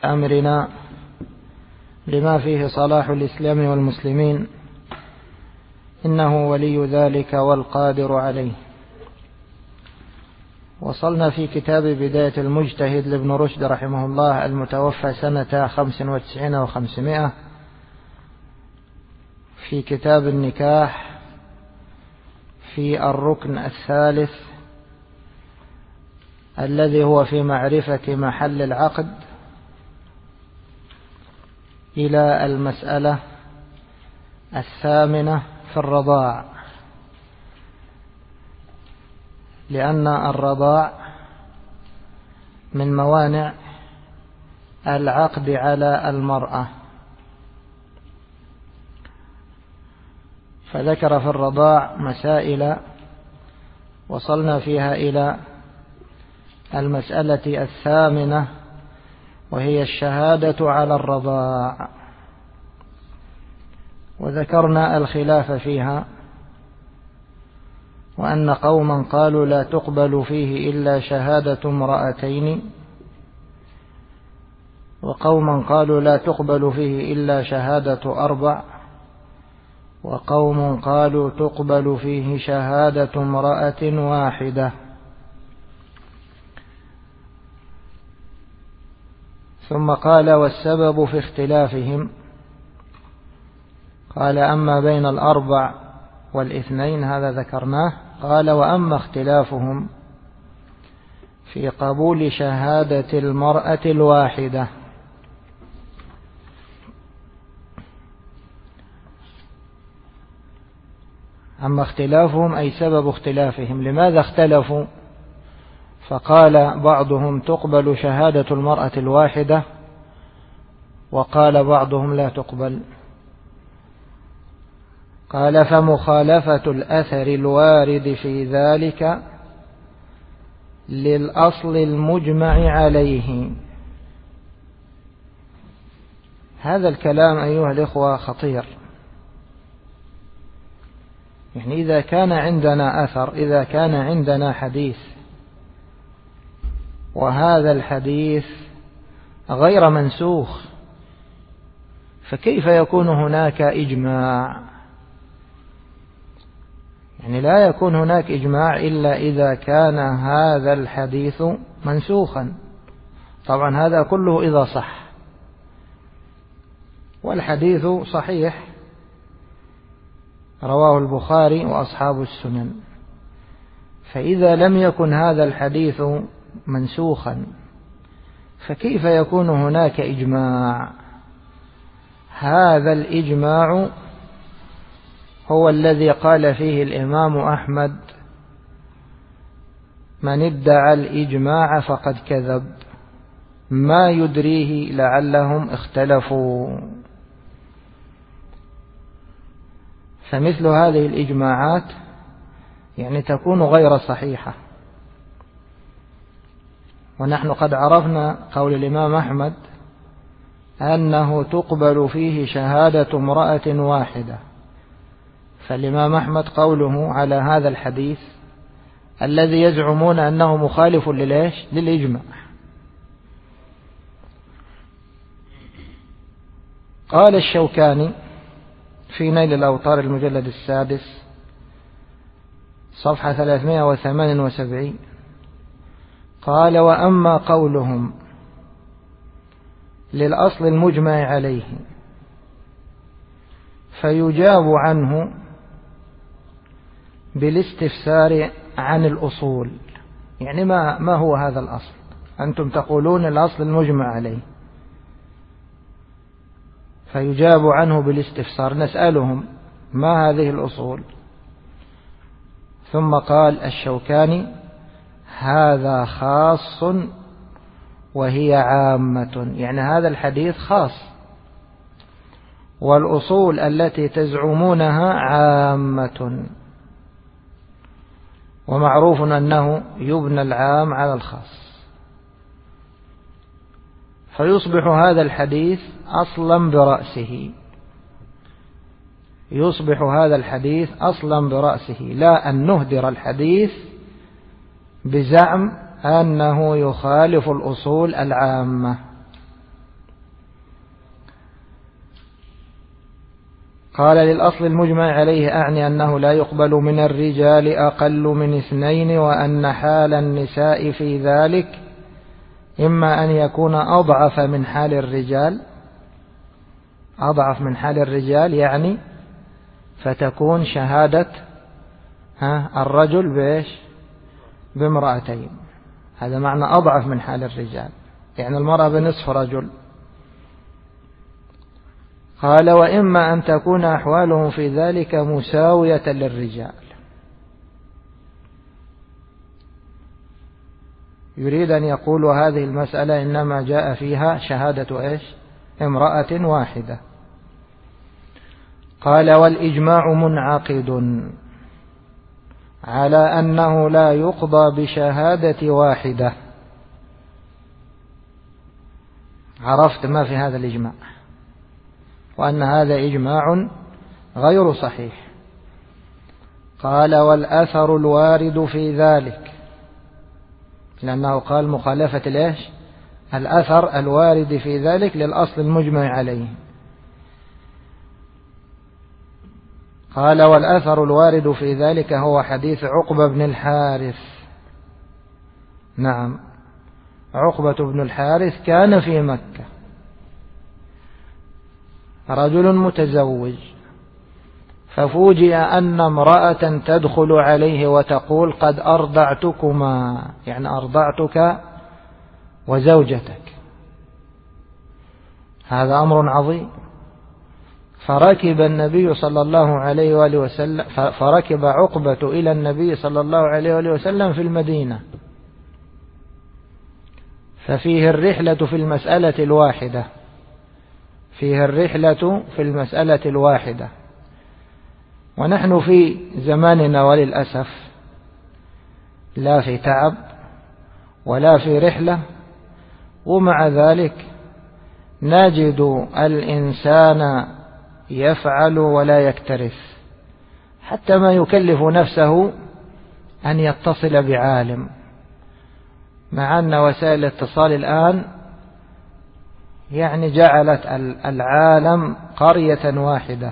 أمرنا لما فيه صلاح الإسلام والمسلمين، إنه ولي ذلك والقادر عليه. وصلنا في كتاب بداية المجتهد لابن رشد رحمه الله المتوفى سنة 95 و500 في كتاب النكاح في الركن الثالث الذي هو في معرفة محل العقد، إلى المسألة 8 في الرضاع، لأن الرضاع من موانع العقد على المرأة. فذكر في الرضاع مسائل وصلنا فيها إلى المسألة 8، وهي الشهادة على الرضاع، وذكرنا الخلاف فيها، وأن قوما قالوا لا تقبل فيه إلا شهادة امرأتين، وقوما قالوا لا تقبل فيه إلا شهادة 4، وقوم قالوا تقبل فيه شهادة امرأة واحدة. ثم قال والسبب في اختلافهم، قال أما بين 4 و2 هذا ذكرناه، قال وأما اختلافهم في قبول شهادة المرأة الواحدة. أما اختلافهم أي سبب اختلافهم، لماذا اختلفوا؟ فقال بعضهم تقبل شهادة المرأة الواحدة، وقال بعضهم لا تقبل. قال فمخالفة الأثر الوارد في ذلك للأصل المجمع عليه. هذا الكلام أيها الإخوة خطير. يعني إذا كان عندنا أثر، إذا كان عندنا حديث، وهذا الحديث غير منسوخ، فكيف يكون هناك إجماع؟ يعني لا يكون هناك إجماع إلا إذا كان هذا الحديث منسوخا. طبعا هذا كله إذا صح، والحديث صحيح رواه البخاري وأصحاب السنن. فإذا لم يكن هذا الحديث منسوخا فكيف يكون هناك إجماع؟ هذا الإجماع هو الذي قال فيه الإمام أحمد من ادعى الإجماع فقد كذب، ما يدريه لعلهم اختلفوا. فمثل هذه الإجماعات يعني تكون غير صحيحة. ونحن قد عرفنا قول الإمام أحمد أنه تقبل فيه شهادة امرأة واحدة. فالإمام أحمد قوله على هذا الحديث الذي يزعمون أنه مخالف للإجماع. قال الشوكاني في نيل الأوطار المجلد 6 صفحة 378، قال وأما قولهم للأصل المجمع عليه فيجاب عنه بالاستفسار عن الأصول. يعني ما هو هذا الأصل؟ أنتم تقولون الأصل المجمع عليه، فيجاب عنه بالاستفسار، نسألهم ما هذه الأصول؟ ثم قال الشوكاني هذا خاص وهي عامة. يعني هذا الحديث خاص، والأصول التي تزعمونها عامة، ومعروف أنه يبنى العام على الخاص، فيصبح هذا الحديث أصلا برأسه، يصبح هذا الحديث أصلا برأسه، لا أن نهدر الحديث بزعم أنه يخالف الأصول العامة. قال للأصل المجمع عليه أعني أنه لا يقبل من الرجال أقل من 2، وأن حال النساء في ذلك إما أن يكون أضعف من حال الرجال، أضعف من حال الرجال يعني فتكون شهادة الرجل بإيش؟ بامرأتين، هذا معنى أضعف من حال الرجال، يعني المرأة بنصف رجل. قال وإما أن تكون أحوالهم في ذلك مساوية للرجال، يريد أن يقول هذه المسألة إنما جاء فيها شهادة إيش؟ امرأة واحدة. قال والإجماع منعقد على أنه لا يقضى بشهادة واحدة. عرفت ما في هذا الإجماع، وأن هذا إجماع غير صحيح. قال والأثر الوارد في ذلك، لأنه قال مخالفة الإيش؟ الأثر الوارد في ذلك للأصل المجمع عليه. قال والأثر الوارد في ذلك هو حديث عقبة بن الحارث. نعم، عقبة بن الحارث كان في مكة، رجل متزوج، ففوجئ أن امرأة تدخل عليه وتقول قد أرضعتكما، يعني أرضعتك وزوجتك. هذا أمر عظيم. فركب النبي صلى الله عليه وآله وسلم، فركب عقبة إلى النبي صلى الله عليه وآله وسلم في المدينة، ففيه الرحلة في المسألة الواحدة، فيه الرحلة في المسألة الواحدة. ونحن في زماننا وللأسف لا في تعب ولا في رحلة، ومع ذلك نجد الإنسان يفعل ولا يكترث، حتى ما يكلف نفسه أن يتصل بعالم، مع أن وسائل الاتصال الآن يعني جعلت العالم قرية واحدة.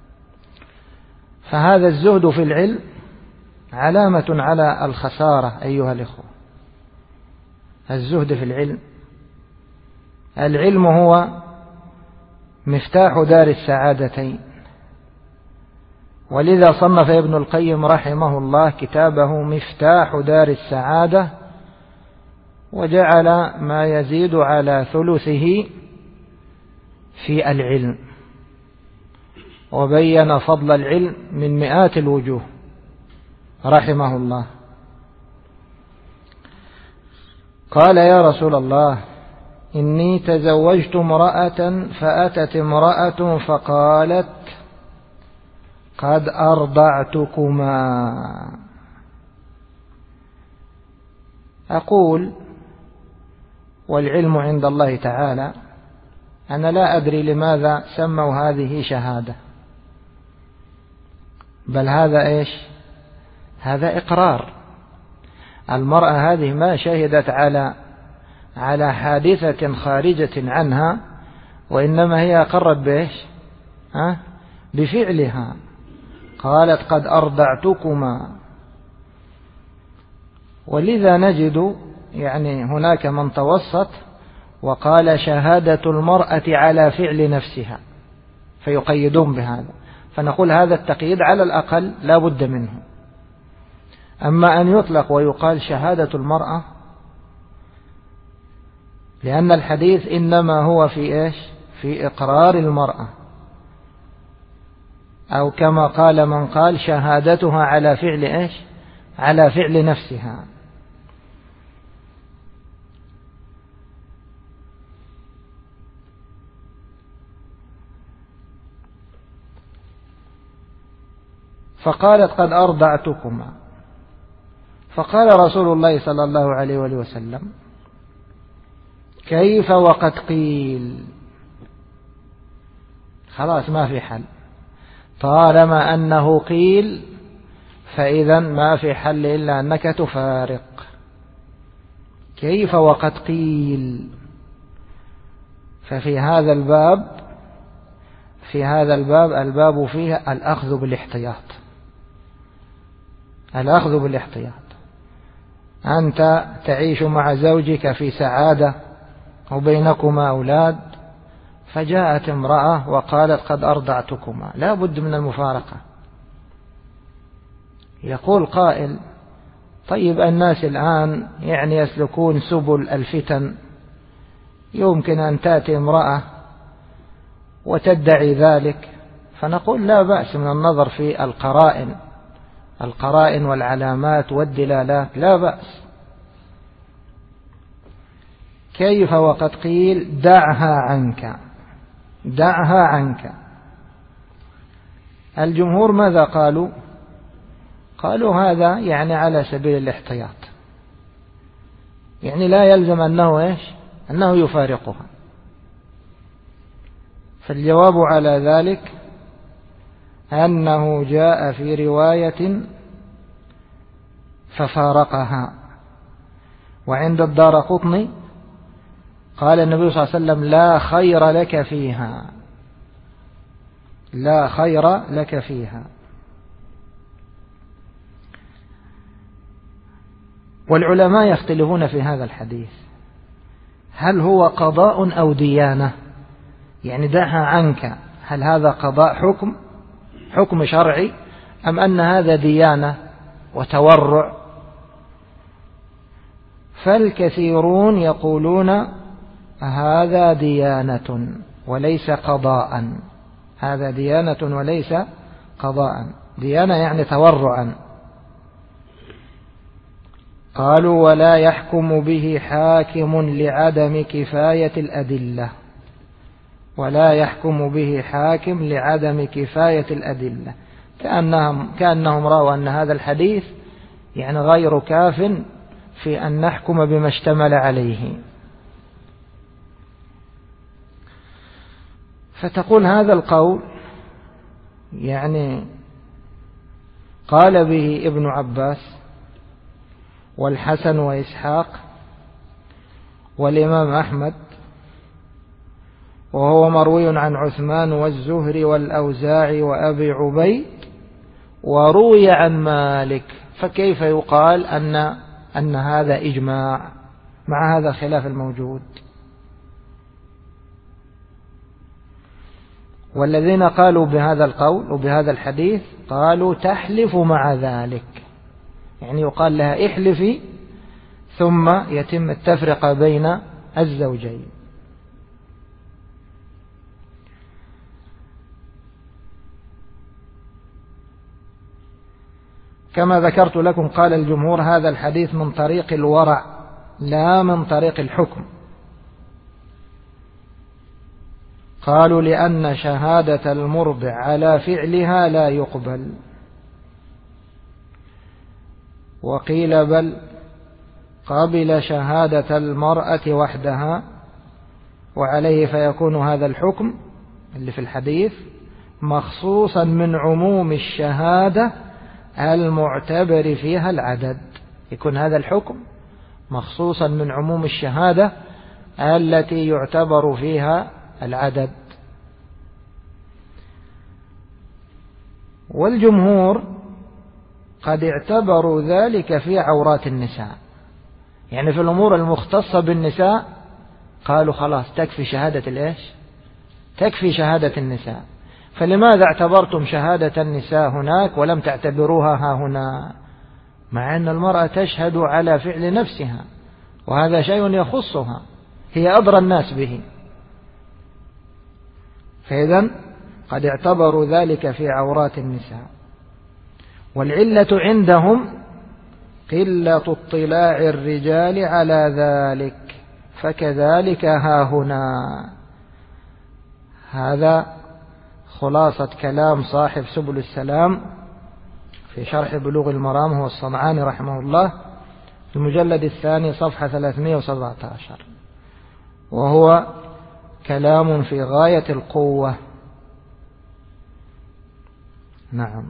فهذا الزهد في العلم علامة على الخسارة أيها الإخوة. الزهد في العلم، العلم هو مفتاح دار السعادتين، ولذا صنف ابن القيم رحمه الله كتابه مفتاح دار السعادة، وجعل ما يزيد على ثلثه في العلم، وبين فضل العلم من مئات الوجوه رحمه الله. قال يا رسول الله إني تزوجت امرأة، فأتت امرأة فقالت قد أرضعتكما. أقول والعلم عند الله تعالى، أنا لا أدري لماذا سموا هذه شهادة، بل هذا إيش؟ هذا إقرار. المرأة هذه ما شهدت على حادثة خارجة عنها، وإنما هي أقرت بإيش؟ بفعلها. قالت قد أرضعتكما. ولذا نجد يعني هناك من توسط وقال شهادة المرأة على فعل نفسها، فيقيدون بهذا، فنقول هذا التقييد على الأقل لا بد منه. أما أن يطلق ويقال شهادة المرأة، لأن الحديث إنما هو في إيش؟ في إقرار المرأة، أو كما قال من قال شهادتها على فعل إيش؟ على فعل نفسها. فقالت قد أرضعتكما. فقال رسول الله صلى الله عليه وسلم كيف وقد قيل؟ خلاص ما في حل، طالما أنه قيل فإذا ما في حل إلا أنك تفارق. كيف وقد قيل؟ ففي هذا الباب في هذا الباب فيه الأخذ بالاحتياط. الأخذ بالاحتياط. أنت تعيش مع زوجك في سعادة وبينكما أولاد، فجاءت امرأة وقالت قد أرضعتكما، لا بد من المفارقة. يقول قائل: طيب الناس الآن يعني يسلكون سبل الفتن، يمكن أن تأتي امرأة وتدعي ذلك، فنقول لا بأس من النظر في القرائن والعلامات والدلالات، لا بأس. كيف وقد قيل دعها عنك، دعها عنك. الجمهور ماذا قالوا؟ قالوا هذا يعني على سبيل الاحتياط، يعني لا يلزم أنه يفارقها. فالجواب على ذلك أنه جاء في رواية ففارقها. وعند الدارقطني قال النبي صلى الله عليه وسلم: لا خير لك فيها، لا خير لك فيها. والعلماء يختلفون في هذا الحديث، هل هو قضاء أو ديانة؟ يعني دعها عنك، هل هذا قضاء حكم شرعي، أم أن هذا ديانة وتورع؟ فالكثيرون يقولون هذا ديانة وليس قضاء، هذا ديانة وليس قضاء. ديانة يعني تورعا. قالوا: ولا يحكم به حاكم لعدم كفاية الأدلة، ولا يحكم به حاكم لعدم كفاية الأدلة، كأنهم رأوا أن هذا الحديث يعني غير كاف في أن نحكم بما اشتمل عليه. فتقول هذا القول يعني قال به ابن عباس والحسن وإسحاق والإمام أحمد، وهو مروي عن عثمان والزهري والأوزاعي وأبي عبيد، وروي عن مالك. فكيف يقال أن هذا إجماع مع هذا الخلاف الموجود؟ والذين قالوا بهذا القول وبهذا الحديث قالوا تحلف مع ذلك، يعني يقال لها احلفي ثم يتم التفرقة بين الزوجين. كما ذكرت لكم قال الجمهور هذا الحديث من طريق الورع لا من طريق الحكم. قالوا لأن شهادة المرضع على فعلها لا يقبل، وقيل بل قبل شهادة المرأة وحدها، وعليه فيكون هذا الحكم اللي في الحديث مخصوصا من عموم الشهادة المعتبر فيها العدد. يكون هذا الحكم مخصوصا من عموم الشهادة التي يعتبر فيها العدد. والجمهور قد اعتبروا ذلك في عورات النساء، يعني في الأمور المختصة بالنساء قالوا خلاص تكفي شهادة تكفي شهادة النساء. فلماذا اعتبرتم شهادة النساء هناك ولم تعتبروها ها هنا، مع أن المرأة تشهد على فعل نفسها وهذا شيء يخصها، هي أدرى الناس به. فإذن قد اعتبروا ذلك في عورات النساء. والعلة عندهم قلة اطلاع الرجال على ذلك، فكذلك ها هنا. هذا خلاصة كلام صاحب سبل السلام في شرح بلوغ المرام، هو الصنعاني رحمه الله، المجلد الثاني صفحة 317، وهو كلام في غاية القوة. نعم.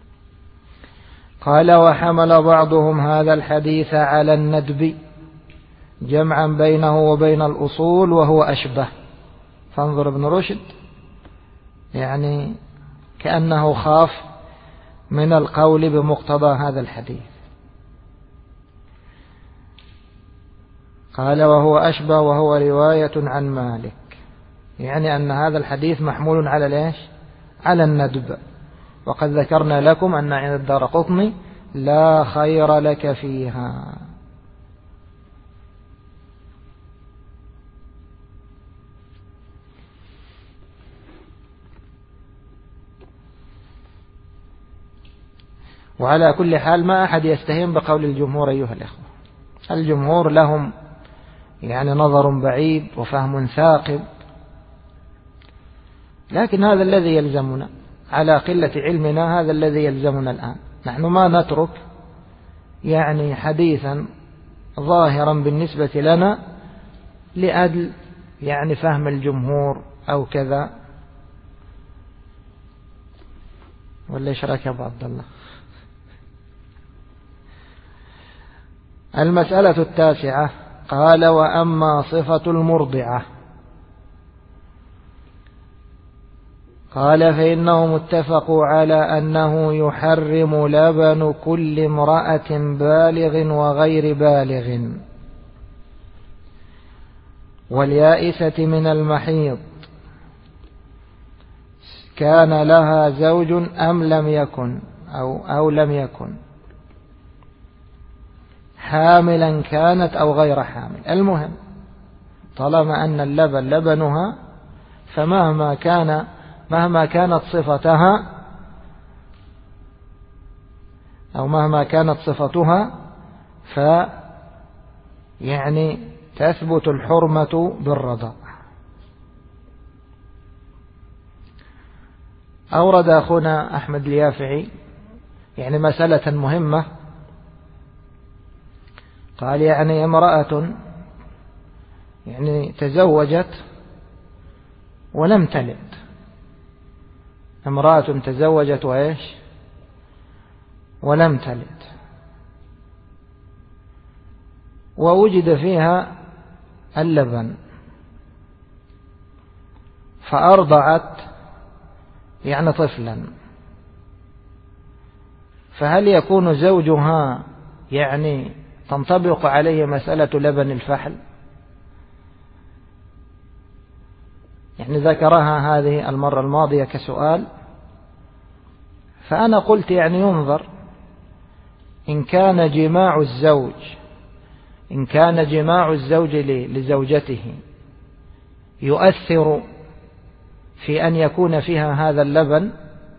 قال: وحمل بعضهم هذا الحديث على الندب جمعا بينه وبين الأصول وهو أشبه. فانظر ابن رشد يعني كأنه خاف من القول بمقتضى هذا الحديث. قال وهو أشبه وهو رواية عن مالك، يعني أن هذا الحديث محمول على ليش؟ على الندب، وقد ذكرنا لكم أن عند الدارقطني لا خير لك فيها. وعلى كل حال ما أحد يستهين بقول الجمهور أيها الإخوة، الجمهور لهم يعني نظر بعيد وفهم ثاقب، لكن هذا الذي يلزمنا على قلة علمنا، هذا الذي يلزمنا الآن. نحن ما نترك يعني حديثا ظاهرا بالنسبة لنا لأجل يعني فهم الجمهور أو كذا. ولا إيش رأيك يا أبو عبد الله؟ المسألة 9. قال وأما صفة المرضعة، قال فإنهم اتفقوا على أنه يحرم لبن كل امرأة بالغ وغير بالغ واليائسة من المحيض كان لها زوج أم لم يكن أو لم يكن، حاملا كانت أو غير حامل. المهم طالما أن اللبن لبنها، فمهما كانت صفتها أو مهما كانت صفتها يعني تثبت الحرمة بالرضاع. أورد أخونا أحمد اليافعي يعني مسألة مهمة، قال يعني امرأة يعني تزوجت ولم تلد، امرأة تزوجت وإيش ولم تلد، ووجد فيها اللبن فأرضعت يعني طفلا، فهل يكون زوجها يعني تنطبق عليه مسألة لبن الفحل؟ يعني ذكرها هذه المرة الماضية كسؤال، فأنا قلت يعني ينظر إن كان جماع الزوج لزوجته يؤثر في أن يكون فيها هذا اللبن،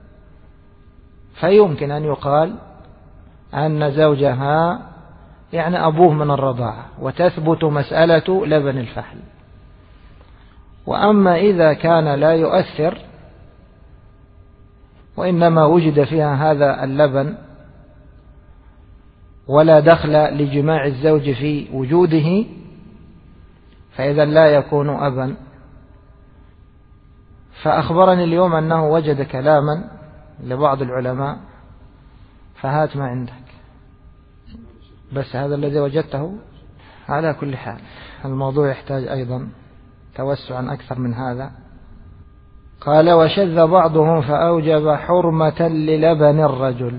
فيمكن أن يقال أن زوجها يعني أبوه من الرضاعة وتثبت مسألة لبن الفحل. وأما إذا كان لا يؤثر وإنما وجد فيها هذا اللبن ولا دخل لجماع الزوج في وجوده، فإذا لا يكون أبا. فأخبرني اليوم أنه وجد كلاما لبعض العلماء، فهات ما عندك. بس هذا الذي وجدته. على كل حال الموضوع يحتاج أيضا توسعا أكثر من هذا. قال وشذ بعضهم فأوجب حرمة للبن الرجل.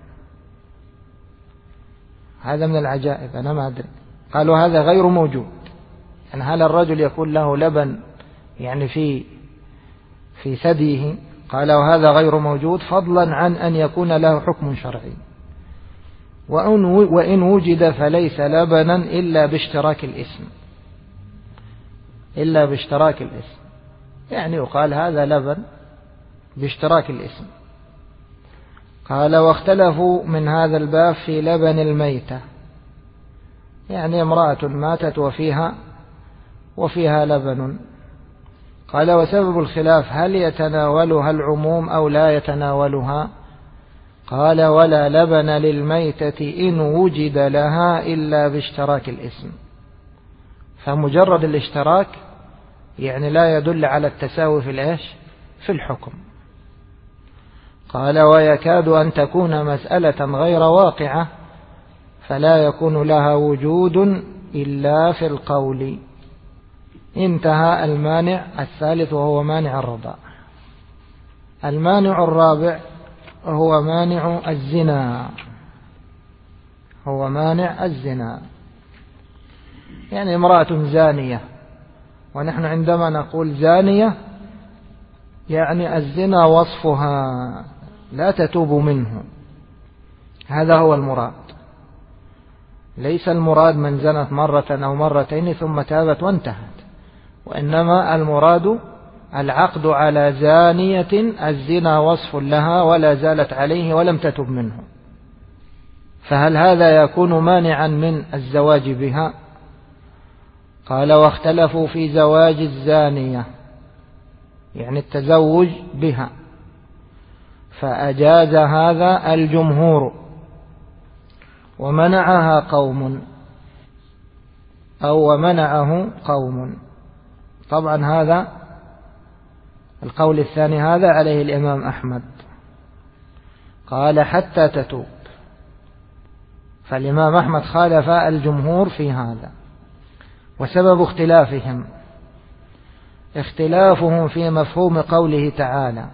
هذا من العجائب، أنا ما أدري. قالوا هذا غير موجود، يعني هل الرجل يكون له لبن يعني في ثديه؟ قالوا هذا غير موجود، فضلا عن أن يكون له حكم شرعي. وإن وجد فليس لبنا إلا باشتراك الاسم، يعني يقال هذا لبن باشتراك الاسم. قال واختلفوا من هذا الباب في لبن الميتة، يعني امرأة ماتت وفيها لبن. قال وسبب الخلاف هل يتناولها العموم أو لا يتناولها؟ قال ولا لبن للميتة إن وجد لها إلا باشتراك الاسم، فمجرد الاشتراك يعني لا يدل على التساوي في الحكم. قال ويكاد أن تكون مسألة غير واقعة فلا يكون لها وجود إلا في القول. انتهى المانع الثالث وهو مانع الرضاع. المانع الرابع هو مانع الزنا. هو مانع الزنا، يعني امرأة زانية، ونحن عندما نقول زانية يعني الزنا وصفها لا تتوب منه، هذا هو المراد. ليس المراد من زنت مرة أو مرتين ثم تابت وانتهت، وإنما المراد العقد على زانية الزنا وصف لها ولا زالت عليه ولم تتب منه. فهل هذا يكون مانعا من الزواج بها؟ قال: واختلفوا في زواج الزانية، يعني التزوج بها، فأجاز هذا الجمهور ومنعها قوم، أو ومنعه قوم. طبعا هذا القول الثاني هذا عليه الإمام أحمد، قال حتى تتوب. فالإمام أحمد خالف الجمهور في هذا. وسبب اختلافهم في مفهوم قوله تعالى: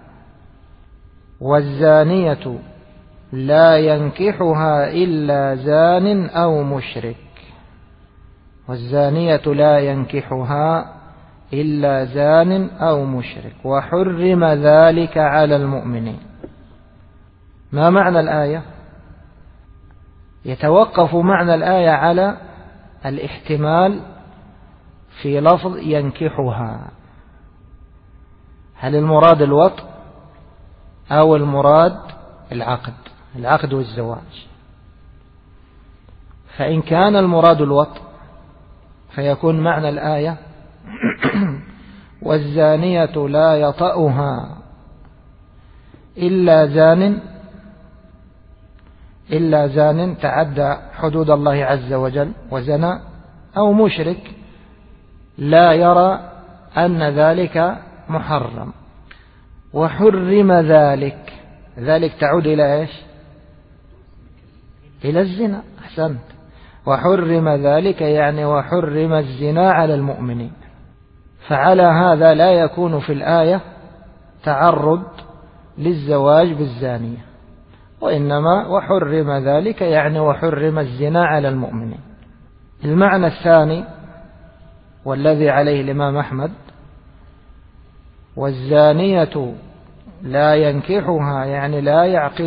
والزانية لا ينكحها إلا زان أو مشرك. والزانية لا ينكحها إلا زان أو مشرك، وحرم ذلك على المؤمنين. ما معنى الآية؟ يتوقف معنى الآية على الاحتمال في لفظ ينكحها، هل المراد الوطء أو المراد العقد والزواج؟ فإن كان المراد الوطء فيكون معنى الآية: والزانية لا يطأها إلا زان تعدى حدود الله عز وجل وزنى، أو مشرك لا يرى أن ذلك محرم. وحرم ذلك تعود إلى إيش؟ إلى الزنا. أحسنت. وحرم ذلك يعني وحرم الزنا على المؤمنين. فعلى هذا لا يكون في الآية تعرض للزواج بالزانية، وإنما وحرم ذلك يعني وحرم الزنا على المؤمنين. المعنى الثاني والذي عليه الإمام أحمد: والزانية لا ينكحها يعني لا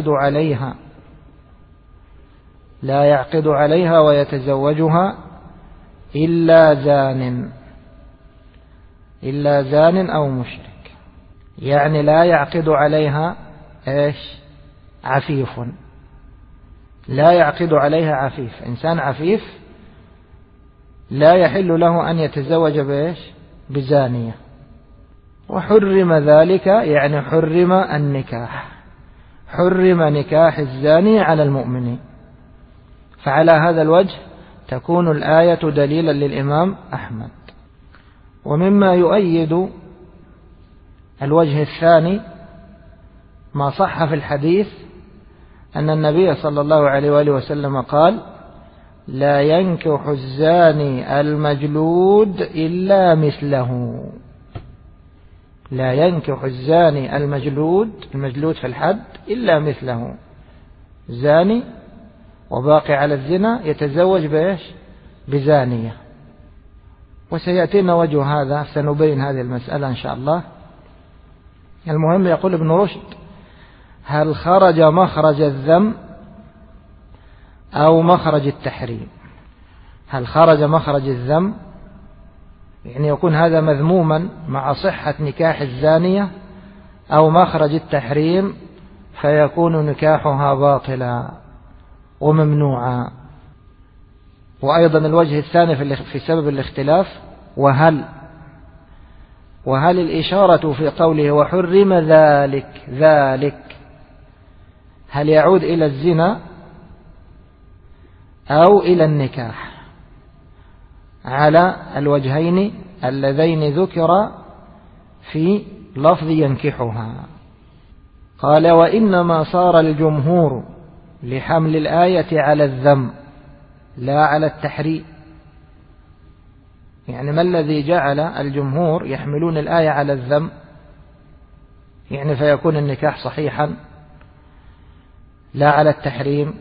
يعقد عليها ويتزوجها إلا زان أو مشرك، يعني لا يعقد عليها عفيف. لا يعقد عليها عفيف، إنسان عفيف لا يحل له أن يتزوج بزانية. وحرم ذلك يعني حرم النكاح، حرم نكاح الزاني على المؤمنين. فعلى هذا الوجه تكون الآية دليلا للإمام أحمد. ومما يؤيد الوجه الثاني ما صح في الحديث أن النبي صلى الله عليه وآله وسلم قال: لا ينكح الزاني المجلود إلا مثله. لا ينكح الزاني المجلود في الحد إلا مثله، زاني وباقي على الزنا يتزوج بزانية. وسيأتينا وجه هذا، سنبين هذه المسألة إن شاء الله. المهم يقول ابن رشد: هل خرج مخرج الذم أو مخرج التحريم؟ هل خرج مخرج الذم يعني يكون هذا مذموما مع صحة نكاح الزانية، أو مخرج التحريم فيكون نكاحها باطلا وممنوعا؟ وأيضا الوجه الثاني في سبب الاختلاف: وهل الإشارة في قوله وحرم ذلك هل يعود إلى الزنا أو إلى النكاح؟ على الوجهين اللذين ذكر في لفظ ينكحها. قال: وإنما صار الجمهور لحمل الآية على الذم لا على التحريم. يعني ما الذي جعل الجمهور يحملون الآية على الذم؟ يعني فيكون النكاح صحيحا لا على التحريم.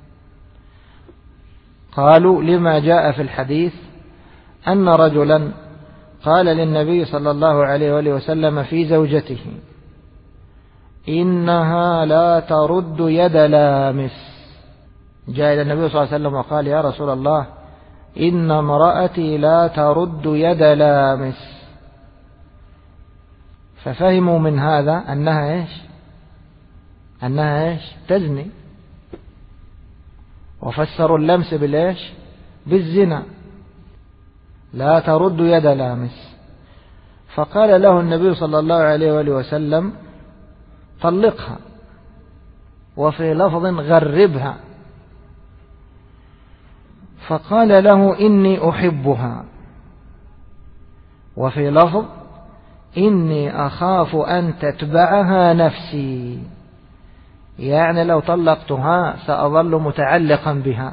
قالوا لما جاء في الحديث أن رجلا قال للنبي صلى الله عليه وآله وسلم في زوجته: إنها لا ترد يد لامس. جاء إلى النبي صلى الله عليه وسلم وقال: يا رسول الله، إن امرأتي لا ترد يد لامس. ففهموا من هذا أنها تزني، وفسروا اللمس بالزنا، لا ترد يد لامس. فقال له النبي صلى الله عليه وآله وسلم: طلقها، وفي لفظ غربها. فقال له: إني أحبها، وفي لفظ: إني أخاف أن تتبعها نفسي، يعني لو طلقتها سأظل متعلقا بها.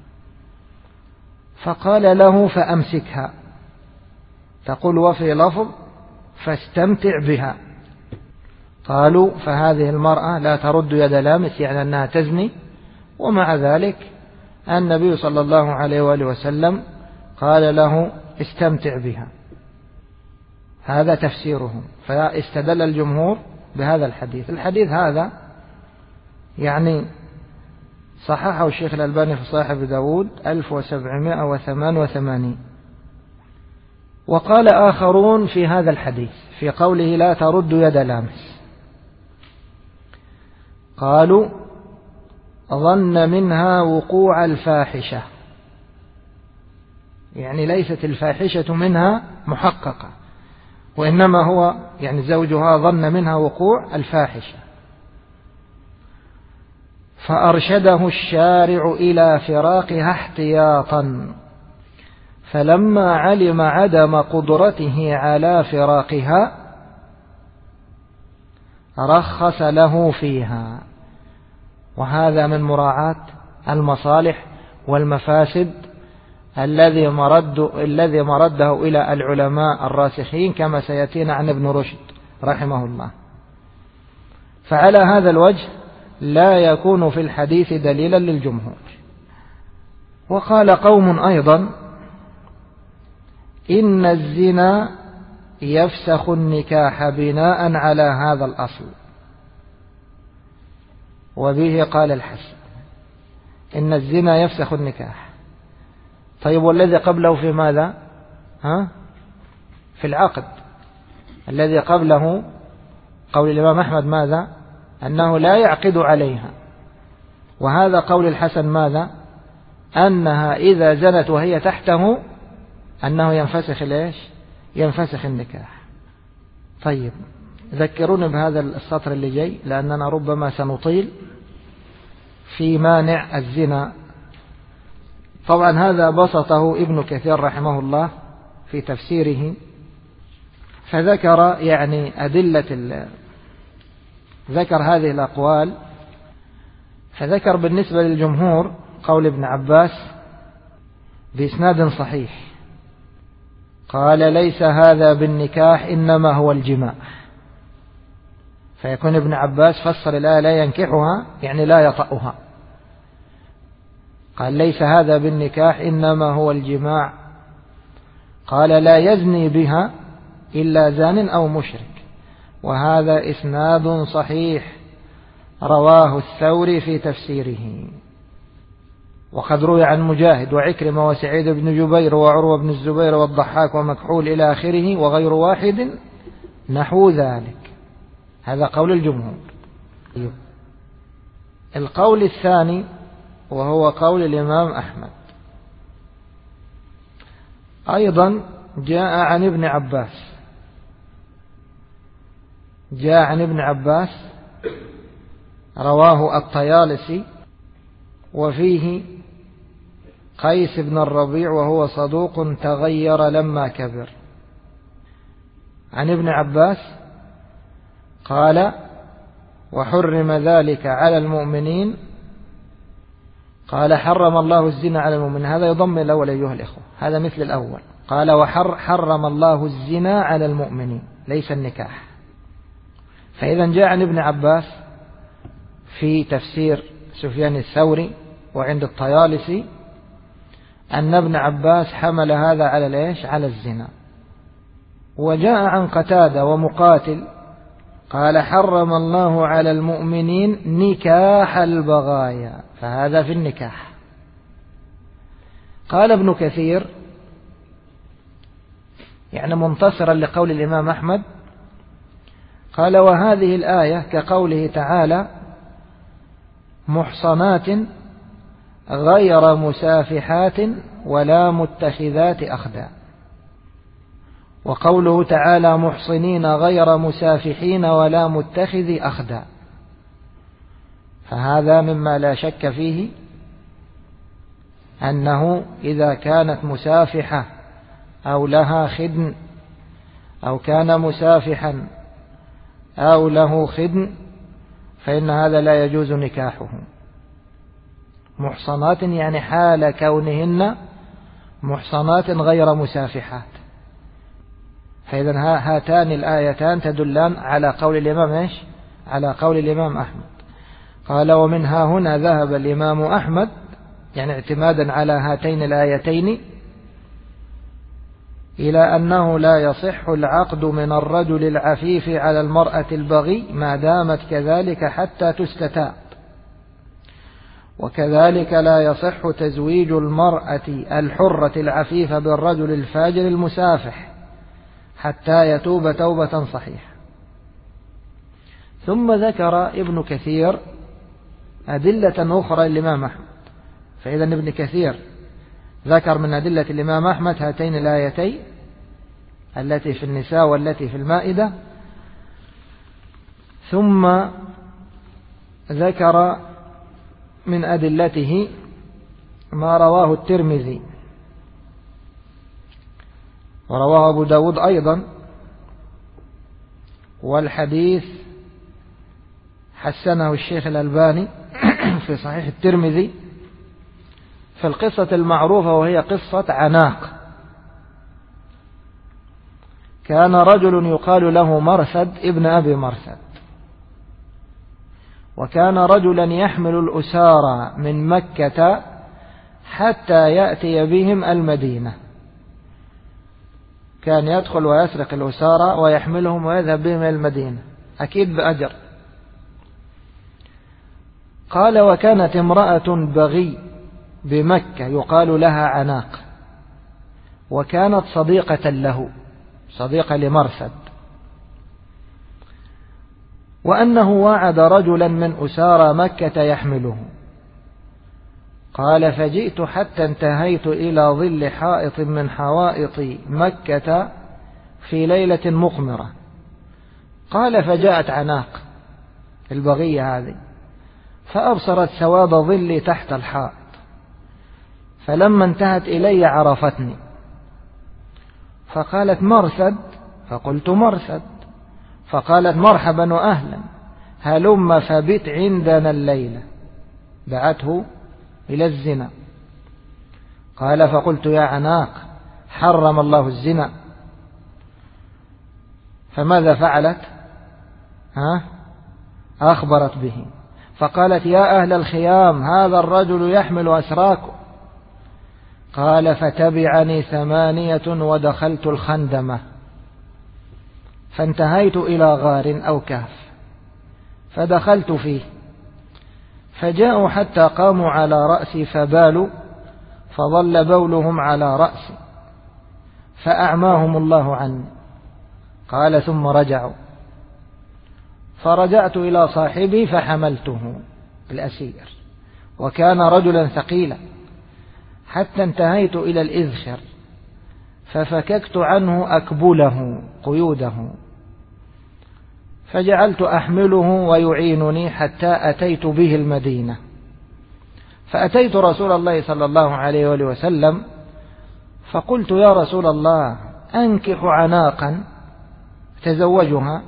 فقال له: فأمسكها. تقول وفي لفظ: فاستمتع بها. قالوا: فهذه المرأة لا ترد يد لامس، يعني أنها تزني، ومع ذلك النبي صلى الله عليه وآله وسلم قال له: استمتع بها. هذا تفسيرهم. فاستدل الجمهور بهذا الحديث. الحديث هذا يعني صححه الشيخ الألباني في صحيح أبي داود 1788. وقال آخرون في هذا الحديث في قوله لا ترد يد لامس، قالوا: ظن منها وقوع الفاحشة، يعني ليست الفاحشة منها محققة، وإنما هو يعني زوجها ظن منها وقوع الفاحشة. فأرشده الشارع إلى فراقها احتياطا، فلما علم عدم قدرته على فراقها رخص له فيها. وهذا من مراعاة المصالح والمفاسد الذي مرده إلى العلماء الراسخين، كما سيأتينا عن ابن رشد رحمه الله. فعلى هذا الوجه لا يكون في الحديث دليلا للجمهور. وقال قوم أيضا: إن الزنا يفسخ النكاح بناء على هذا الأصل. وبه قال الحسن: إن الزنا يفسخ النكاح. طيب، والذي قبله في ماذا؟ في العقد. الذي قبله قول الإمام أحمد ماذا؟ أنه لا يعقد عليها. وهذا قول الحسن ماذا؟ أنها إذا زنت وهي تحته أنه ينفسخ النكاح. طيب، ذكروني بهذا السطر اللي جاي، لأننا ربما سنطيل في مانع الزنا. طبعا هذا بسطه ابن كثير رحمه الله في تفسيره، فذكر يعني ذكر هذه الأقوال. فذكر بالنسبة للجمهور قول ابن عباس بإسناد صحيح، قال: ليس هذا بالنكاح إنما هو الجماع. فيكون ابن عباس فسر الآية لا ينكحها يعني لا يطأها، قال: ليس هذا بالنكاح إنما هو الجماع. قال: لا يزني بها إلا زان أو مشرك. وهذا إسناد صحيح رواه الثوري في تفسيره. وقد روي عن مجاهد وعكرمة وسعيد بن جبير وعروة بن الزبير والضحاك ومكحول إلى آخره وغير واحد نحو ذلك. هذا قول الجمهور. القول الثاني وهو قول الإمام أحمد أيضا جاء عن ابن عباس رواه الطيالسي، وفيه قيس بن الربيع وهو صدوق تغير لما كبر. عن ابن عباس قال: وحرم ذلك على المؤمنين. قال: حرم الله الزنا على المؤمنين. هذا يضم الأول أيها الإخوة، هذا مثل الأول. قال: حرم الله الزنا على المؤمنين، ليس النكاح. فإذا جاء عن ابن عباس في تفسير سفيان الثوري وعند الطيالسي أن ابن عباس حمل هذا على الإيش؟ على الزنا. وجاء عن قتادة ومقاتل قال حرم الله على المؤمنين نكاح البغايا، فهذا في النكاح. قال ابن كثير يعني منتصرا لقول الإمام أحمد قال وهذه الآية كقوله تعالى محصنات غير مسافحات ولا متخذات أخدان، وقوله تعالى محصنين غير مسافحين ولا متخذي أخدان، فهذا مما لا شك فيه أنه إذا كانت مسافحة أو لها خدن أو كان مسافحا أو له خدن فإن هذا لا يجوز نكاحه. محصنات يعني حال كونهن محصنات غير مسافحات. فإذا هاتان الآيتان تدلان على قول الإمام إيش؟ على قول الإمام أحمد. قال ومنها هنا ذهب الإمام أحمد يعني اعتمادا على هاتين الآيتين إلى أنه لا يصح العقد من الرجل العفيف على المرأة البغي ما دامت كذلك حتى تستتاب، وكذلك لا يصح تزويج المرأة الحرة العفيفة بالرجل الفاجر المسافح حتى يتوب توبة صحيحة. ثم ذكر ابن كثير أدلة أخرى للإمام أحمد. فإذا ابن كثير ذكر من أدلة الإمام أحمد هاتين الآيتين التي في النساء والتي في المائدة، ثم ذكر من أدلته ما رواه الترمذي ورواه أبو داود أيضا، والحديث حسنه الشيخ الألباني في صحيح الترمذي في القصة المعروفة وهي قصة عناق. كان رجل يقال له مرثد ابن أبي مرثد، وكان رجلا يحمل الأسارى من مكة حتى يأتي بهم المدينة. كان يدخل ويسرق الأسارى ويحملهم ويذهب بهم إلى المدينة أكيد بأجر. قال وكانت امرأة بغي بمكة يقال لها عناق، وكانت صديقة له، صديقة لمرثد، وأنه وعد رجلا من أسارى مكة يحمله. قال فجئت حتى انتهيت إلى ظل حائط من حوائط مكة في ليلة مقمرة. قال فجاءت عناق البغية هذه فأبصرت سواد ظلي تحت الحائط، فلما انتهت إلي عرفتني فقالت مرثد، فقلت مرثد، فقالت مرحبا وأهلا هلم فبت عندنا الليلة، دعته إلى الزنا. قال فقلت يا عناق حرم الله الزنا، فماذا فعلت؟ أخبرت به، فقالت يا أهل الخيام هذا الرجل يحمل أسراكم. قال فتبعني 8 ودخلت الخندمة، فانتهيت إلى غار أو كهف فدخلت فيه، فجاءوا حتى قاموا على رأسي فبالوا، فظل بولهم على رأسي فأعماهم الله عني. قال ثم رجعوا، فرجعت إلى صاحبي فحملته الأسير، وكان رجلا ثقيلا، حتى انتهيت إلى الإذخر ففككت عنه أكبله قيوده، فجعلت أحمله ويعينني حتى أتيت به المدينة. فأتيت رسول الله صلى الله عليه وآله وسلم فقلت يا رسول الله أنكح عناقا تزوجها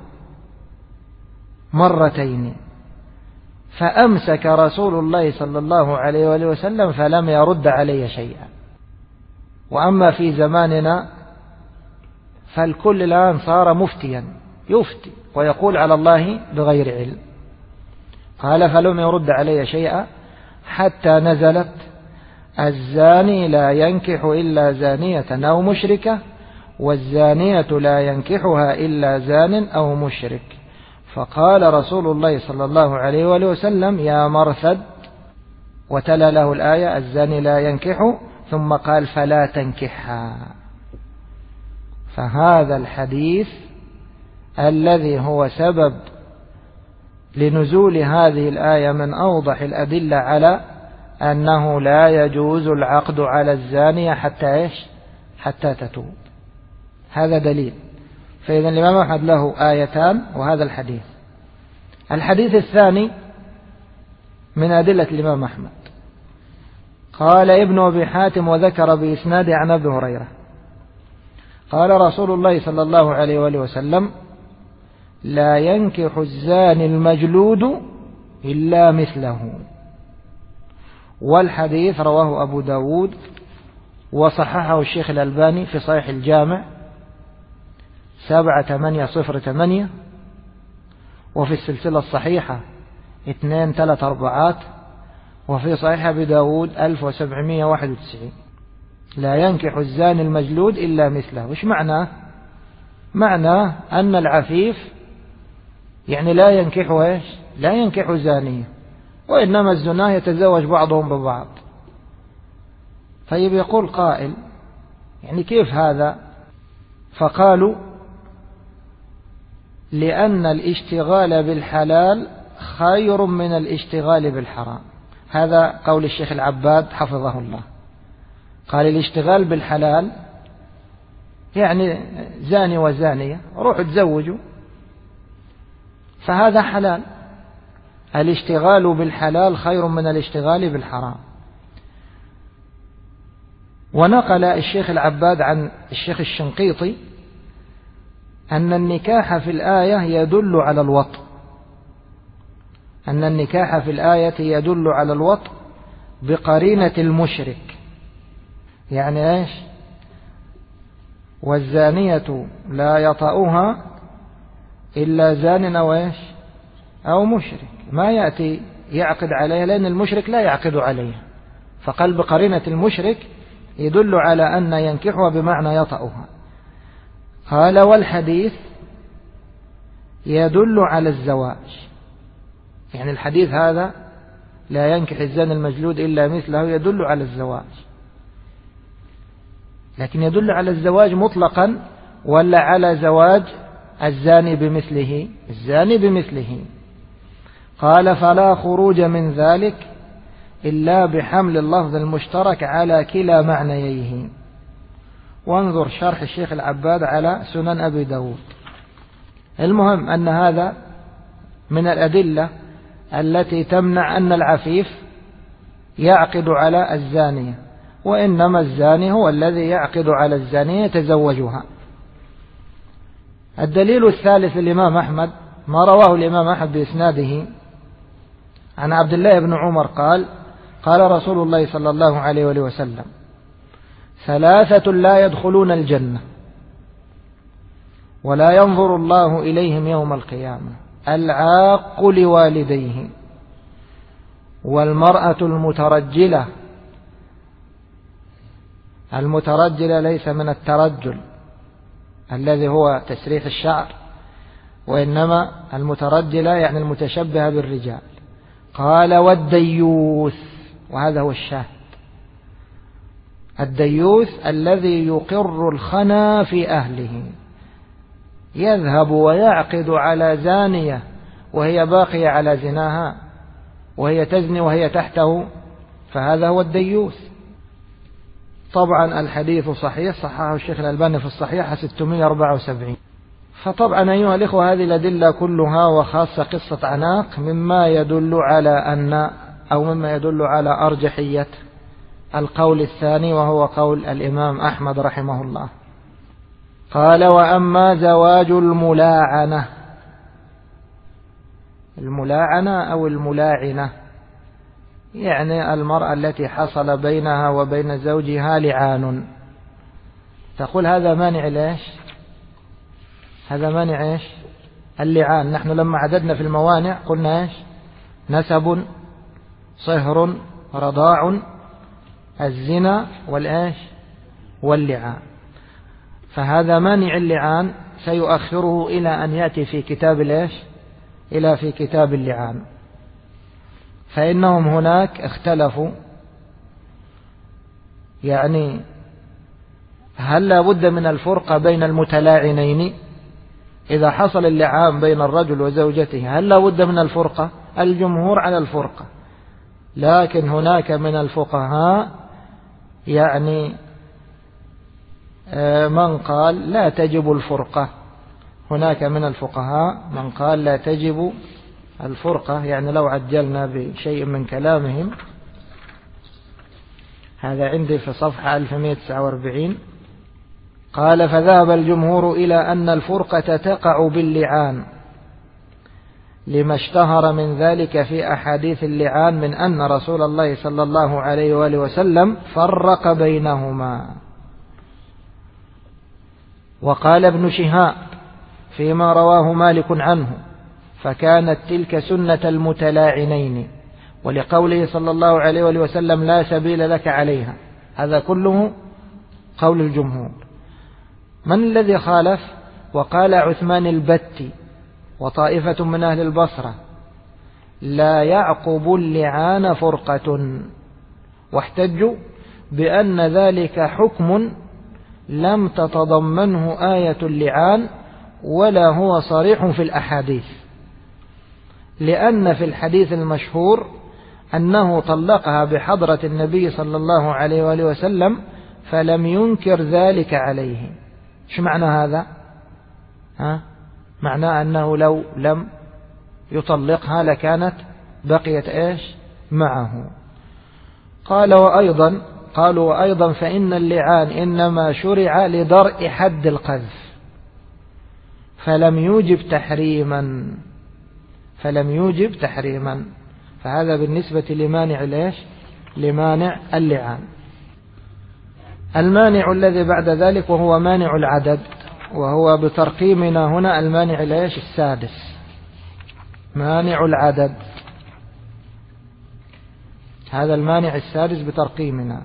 2 فأمسك رسول الله صلى الله عليه وآله وسلم فلم يرد علي شيئا. وأما في زماننا فالكل الآن صار مفتيا يفتي ويقول على الله بغير علم. قال فلم يرد علي شيئا حتى نزلت الزاني لا ينكح إلا زانية أو مشركة والزانية لا ينكحها إلا زان أو مشرك. فقال رسول الله صلى الله عليه وآله وسلم يا مرثد، وتلا له الآية الزاني لا ينكح، ثم قال فلا تنكحها. فهذا الحديث الذي هو سبب لنزول هذه الآية من أوضح الأدلة على أنه لا يجوز العقد على الزانية حتى تتوب. هذا دليل. فإذا الإمام أحمد له آيتان وهذا الحديث. الحديث الثاني من أدلة الإمام أحمد قال ابن أبي حاتم وذكر بإسناد عن أبي هريرة قال رسول الله صلى الله عليه وآله وسلم لا ينكح الزاني المجلود إلا مثله. والحديث رواه أبو داود وصححه الشيخ الألباني في صحيح الجامع 7808، وفي السلسلة الصحيحة 234، وفي صحيح أبي داود 1791. لا ينكح الزاني المجلود إلا مثله. وش معناه؟ معناه أن العفيف يعني لا ينكح زانية، وإنما الزناه يتزوج بعضهم ببعض. طيب يقول قائل يعني كيف هذا؟ فقالوا لأن الاشتغال بالحلال خير من الاشتغال بالحرام. هذا قول الشيخ العباد حفظه الله. قال الاشتغال بالحلال يعني زاني وزانية روحوا تزوجوا، فهذا حلال. الاشتغال بالحلال خير من الاشتغال بالحرام. ونقل الشيخ العباد عن الشيخ الشنقيطي أن النكاح في الآية يدل على الوطء، أن النكاح في الآية يدل على الوطء بقرينة المشرك. يعني إيش؟ والزانية لا يطأها إلا زان أو مشرك. ما يأتي يعقد عليها لأن المشرك لا يعقد عليها، فقال بقرينة المشرك يدل على أن ينكحها بمعنى يطأها. قال والحديث يدل على الزواج، يعني الحديث هذا لا ينكح الزاني المجلود إلا مثله يدل على الزواج، لكن يدل على الزواج مطلقا ولا على زواج الزاني بمثله؟ الزاني بمثله. قال فلا خروج من ذلك إلا بحمل اللفظ المشترك على كلا معنييه. وانظر شرح الشيخ العباد على سنن أبي داود. المهم أن هذا من الأدلة التي تمنع أن العفيف يعقد على الزانية، وإنما الزاني هو الذي يعقد على الزانية يتزوجها. الدليل الثالث للإمام أحمد ما رواه الإمام أحمد بإسناده عن عبد الله بن عمر قال قال رسول الله صلى الله عليه وآله وسلم ثلاثة لا يدخلون الجنة ولا ينظر الله إليهم يوم القيامة: العاق لوالديه، والمرأة المترجلة. المترجلة ليس من الترجل الذي هو تسريح الشعر، وإنما المترجلة يعني المتشبهة بالرجال. قال والديوث، وهذا هو الشاهد، الديوث الذي يقر الخنا في أهله، يذهب ويعقد على زانية وهي باقية على زناها وهي تزني وهي تحته، فهذا هو الديوث. طبعا الحديث صحيح، صححه الشيخ الألباني في الصحيح 674. فطبعا أيها الإخوة هذه الأدلة كلها وخاصة قصة عناق مما يدل على أرجحية القول الثاني، وهو قول الإمام أحمد رحمه الله. قال وأما زواج الملاعنة، الملاعنة أو الملاعنة يعني المرأة التي حصل بينها وبين زوجها لعان. تقول هذا مانع ليش؟ هذا مانع إيش؟ اللعان نحن لما عددنا في الموانع قلنا إيش؟ نسب، صهر، رضاع، الزنا، والإيش؟ واللعان. فهذا مانع اللعان سيؤخره إلى أن يأتي في كتاب الإيش؟ إلى في كتاب اللعان. فإنهم هناك اختلفوا، يعني هل لا بد من الفرقة بين المتلاعنين؟ إذا حصل اللعان بين الرجل وزوجته هل لا بد من الفرقة؟ الجمهور على الفرقة، لكن هناك من الفقهاء يعني من قال لا تجب الفرقة. هناك من الفقهاء من قال لا تجب الفرقة. يعني لو عجلنا بشيء من كلامهم، هذا عندي في صفحة 1149. قال: فذهب الجمهور إلى أن الفرقة تقع باللعان لما اشتهر من ذلك في أحاديث اللعان من أن رسول الله صلى الله عليه وآله وسلم فرق بينهما. وقال ابن شهاب فيما رواه مالك عنه: فكانت تلك سنة المتلاعنين، ولقوله صلى الله عليه وآله وسلم: لا سبيل لك عليها. هذا كله قول الجمهور. من الذي خالف؟ وقال عثمان البتي وطائفة من أهل البصرة: لا يعقب اللعان فرقة، واحتجوا بأن ذلك حكم لم تتضمنه آية اللعان ولا هو صريح في الأحاديث، لأن في الحديث المشهور أنه طلقها بحضرة النبي صلى الله عليه وآله وسلم فلم ينكر ذلك عليه. شو معنى هذا؟ معناه أنه لو لم يطلقها لكانت بقيت إيش؟ معه. قالوا وأيضا فإن اللعان إنما شرع لدرء حد القذف فلم يوجب تحريما. فهذا بالنسبة لمانع الإيش؟ لمانع اللعان. المانع الذي بعد ذلك وهو مانع العدد، وهو بترقيمنا هنا المانع الإيش؟ السادس، مانع العدد. هذا المانع السادس بترقيمنا.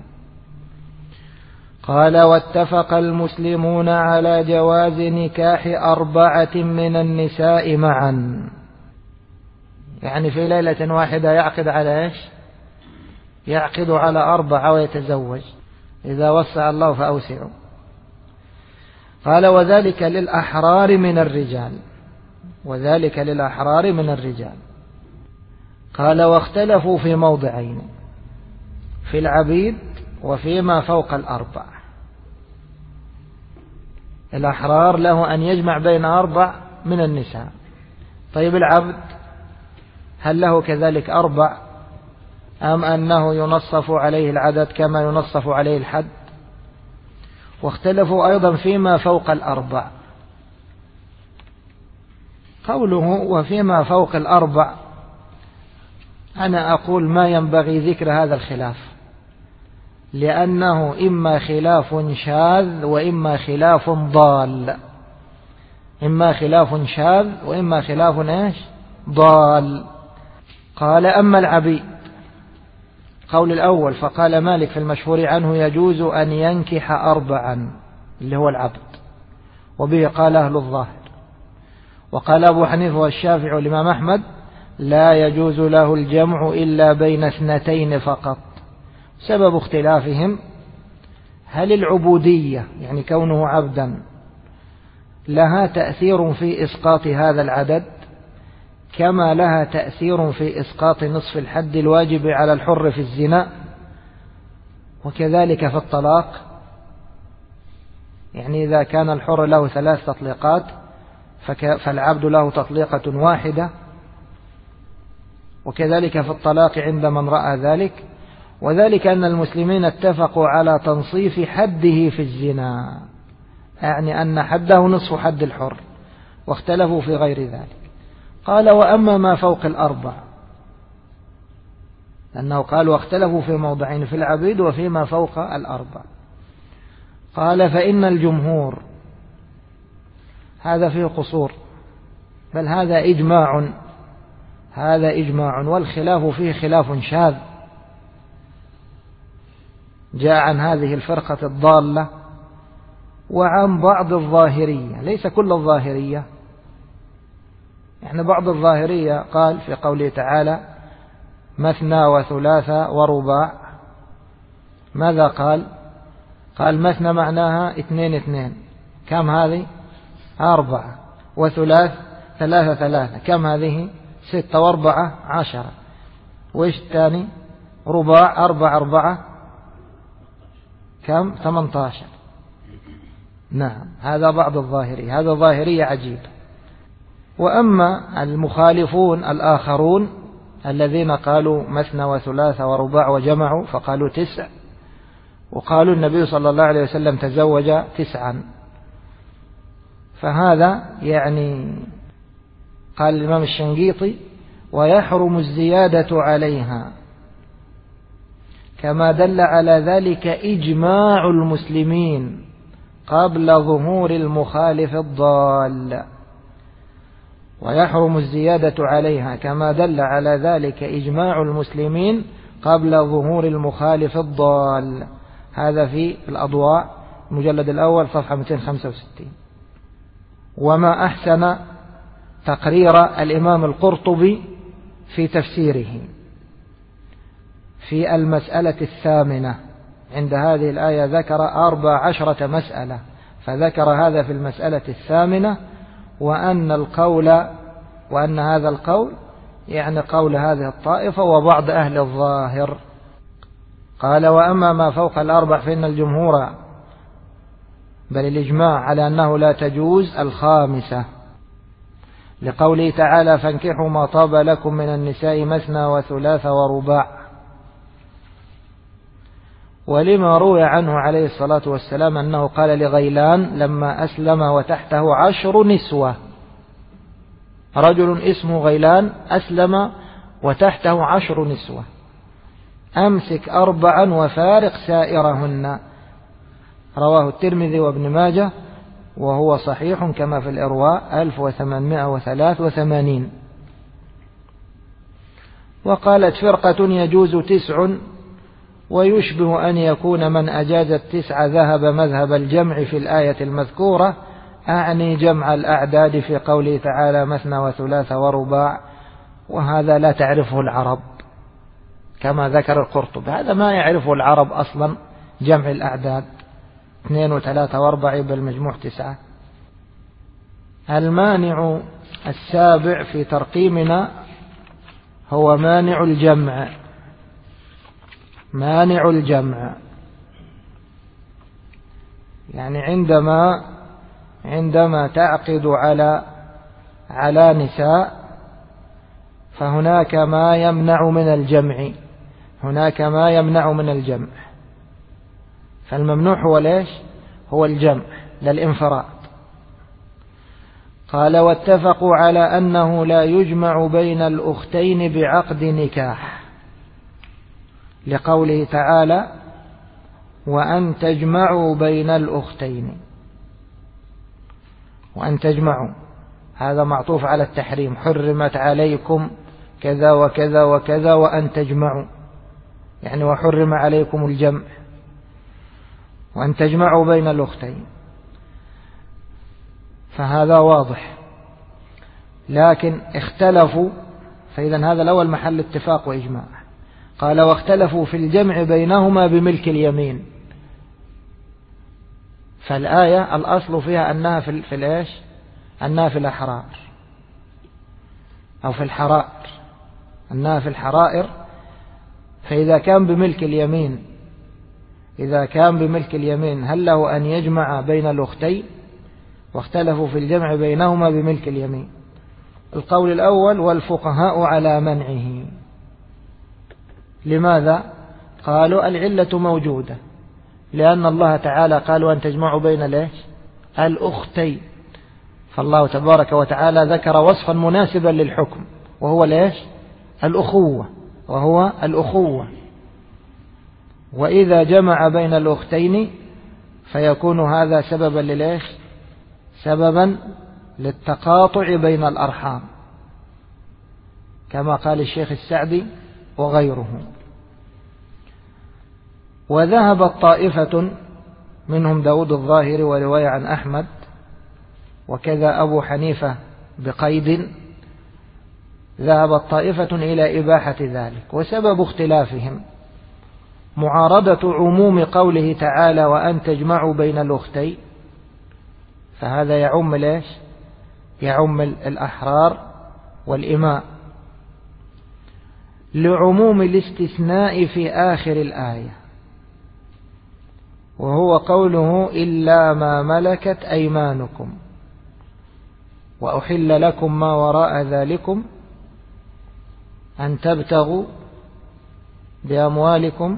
قال: واتفق المسلمون على جواز نكاح 4 من النساء معا. يعني في ليلة واحدة يعقد على إيش؟ يعقد على 4 ويتزوج. إذا وسع الله فأوسعوا. قال: وذلك للأحرار من الرجال. قال: واختلفوا في موضعين، في العبيد وفيما فوق 4. الأحرار له أن يجمع بين 4 من النساء. طيب العبد هل له كذلك 4 أم أنه ينصف عليه العدد كما ينصف عليه الحد؟ واختلفوا أيضا فيما فوق 4. قوله وفيما فوق 4 أنا أقول ما ينبغي ذكر هذا الخلاف، لأنه إما خلاف شاذ وإما خلاف ضال. إما خلاف شاذ وإما خلاف إيش؟ ضال. قال: أما العبيد، قول الأول فقال مالك في المشهور عنه: يجوز أن ينكح 4 اللي هو العبد، وبه قال أهل الظاهر. وقال أبو حنيفة والشافعي والإمام أحمد: لا يجوز له الجمع إلا بين 2 فقط. سبب اختلافهم: هل العبودية يعني كونه عبدا لها تأثير في إسقاط هذا العدد كما لها تأثير في إسقاط نصف الحد الواجب على الحر في الزنا، وكذلك في الطلاق؟ يعني إذا كان الحر له 3 تطليقات فالعبد له تطليقة واحدة، وكذلك في الطلاق عند من رأى ذلك. وذلك أن المسلمين اتفقوا على تنصيف حده في الزنا، يعني أن حده نصف حد الحر، واختلفوا في غير ذلك. قال: وأما ما فوق 4، لأنه قال واختلفوا في موضعين، في العبيد وفيما فوق 4. قال: فإن الجمهور، هذا فيه قصور، بل هذا إجماع، والخلاف فيه خلاف شاذ جاء عن هذه الفرقة الضالة وعن بعض الظاهرية، ليس كل الظاهرية، يعني بعض الظاهرية قال في قوله تعالى مثنى وثلاث ورباع، ماذا قال؟ قال مثنى معناها 2 كم هذه؟ 4، وثلاث 3 كم هذه؟ 6، و4 10، وإيش الثاني؟ رباع 4 كم؟ 18. نعم، هذا بعض الظاهري، هذا ظاهرية عجيب. وأما المخالفون الآخرون الذين قالوا مثنى وثلاث ورباع وجمعوا فقالوا 9، وقالوا النبي صلى الله عليه وسلم تزوج 9، فهذا يعني قال الإمام الشنقيطي ويحرم الزيادة عليها كما دل على ذلك إجماع المسلمين قبل ظهور المخالف الضال. ويحرم الزيادة عليها كما دل على ذلك إجماع المسلمين قبل ظهور المخالف الضال. هذا في الأضواء المجلد الأول صفحة 265. وما أحسن تقرير الإمام القرطبي في تفسيره في المسألة 8 عند هذه الآية، ذكر 14 مسألة، فذكر هذا في المسألة 8، وأن هذا القول يعني قول هذه الطائفة وبعض أهل الظاهر. قال وأما ما فوق 4 فإن الجمهور بل الإجماع على أنه لا تجوز 5، لقوله تعالى فانكحوا ما طاب لكم من النساء مثنى وثلاث ورباع، ولما روي عنه عليه الصلاة والسلام أنه قال لغيلان لما أسلم وتحته 10 نسوة، رجل اسمه غيلان أسلم وتحته 10 نسوة، أمسك 4 وفارق سائرهن، رواه الترمذي وابن ماجه وهو صحيح كما في الإرواء 1883. وقالت فرقة يجوز 9، ويشبه أن يكون من أجاز 9 ذهب مذهب الجمع في الآية المذكورة، أعني جمع الأعداد في قوله تعالى مثنى وثلاث ورباع، وهذا لا تعرفه العرب كما ذكر القرطبي، هذا ما يعرفه العرب أصلا، جمع الأعداد 2 و3 و4 بالمجموع 9. المانع السابع في ترقيمنا هو مانع الجمع. مانع الجمع يعني عندما تعقد على نساء فهناك ما يمنع من الجمع، فالممنوع هو ليش؟ هو الجمع للانفراد. قال واتفقوا على أنه لا يجمع بين الأختين بعقد نكاح، لقوله تعالى وأن تجمعوا بين الأختين، وأن تجمعوا هذا معطوف على التحريم، حرمت عليكم كذا وكذا وكذا وأن تجمعوا، يعني وحرم عليكم الجمع، وأن تجمعوا بين الأختين، فهذا واضح. لكن اختلفوا، فإذا هذا الأول محل اتفاق وإجماع. قال واختلفوا في الجمع بينهما بملك اليمين، فالآية الأصل فيها أنها في الإيش؟ أنها في الأحرار أو في الحرائر، أنها في الحرائر. فإذا كان بملك اليمين هل له أن يجمع بين الأختين؟ واختلفوا في الجمع بينهما بملك اليمين. القول الأول والفقهاء على منعه. لماذا؟ قالوا العلة موجودة، لأن الله تعالى قال وأن تجمعوا بين الأختين، فالله تبارك وتعالى ذكر وصفا مناسبا للحكم وهو الأخوة، وإذا جمع بين الأختين فيكون هذا سببا للتقاطع بين الأرحام كما قال الشيخ السعدي وغيره. وذهبت طائفة منهم داود الظاهري ورواية عن أحمد وكذا أبو حنيفة بقيد، ذهبت طائفة إلى إباحة ذلك، وسبب اختلافهم معارضة عموم قوله تعالى وأن تجمعوا بين الأختين، فهذا يعم ليش؟ يعم الأحرار والإماء، لعموم الاستثناء في آخر الآية، وهو قوله إلا ما ملكت أيمانكم وأحل لكم ما وراء ذلكم أن تبتغوا بأموالكم.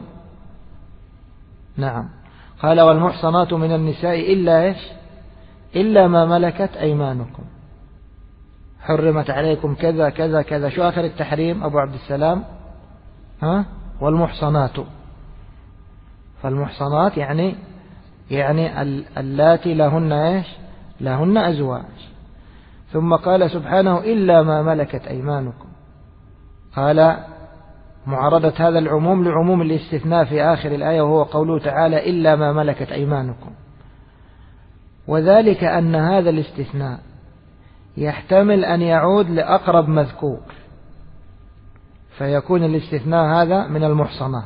نعم، قال والمحصنات من النساء إلا إيش؟ إلا ما ملكت أيمانكم، حرمت عليكم كذا كذا كذا. شو آخر التحريم أبو عبد السلام؟ والمحصنات، فالمحصنات يعني اللاتي لهن إيش؟ لهن أزواج. ثم قال سبحانه إلا ما ملكت أيمانكم، قال معارضة هذا العموم لعموم الاستثناء في آخر الآية، وهو قوله تعالى إلا ما ملكت أيمانكم، وذلك أن هذا الاستثناء يحتمل أن يعود لأقرب مذكور، فيكون الاستثناء هذا من المحصنات،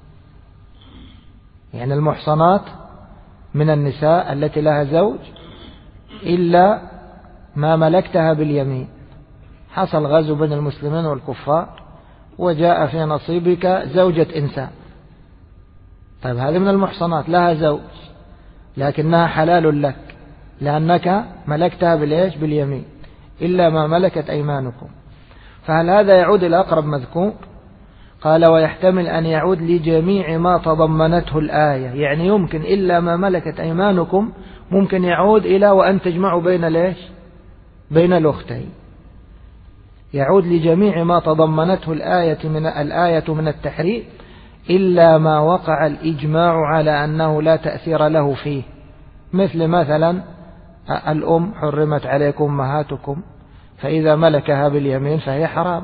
يعني المحصنات من النساء التي لها زوج إلا ما ملكتها باليمين، حصل غزو بين المسلمين والكفار وجاء في نصيبك زوجة إنسان، طيب هذه من المحصنات لها زوج لكنها حلال لك لأنك ملكتها بالإيش؟ باليمين، إلا ما ملكت أيمانكم، فهل هذا يعود إلى أقرب مذكور؟ قال ويحتمل أن يعود لجميع ما تضمنته الآية، يعني يمكن إلا ما ملكت أيمانكم ممكن يعود إلى وأن تجمعوا بين ليش؟ بين الأختين، يعود لجميع ما تضمنته الآية من التحريم إلا ما وقع الإجماع على أنه لا تأثير له فيه، مثلا الأم حرمت عليكم أمهاتكم، فإذا ملكها باليمين فهي حرام.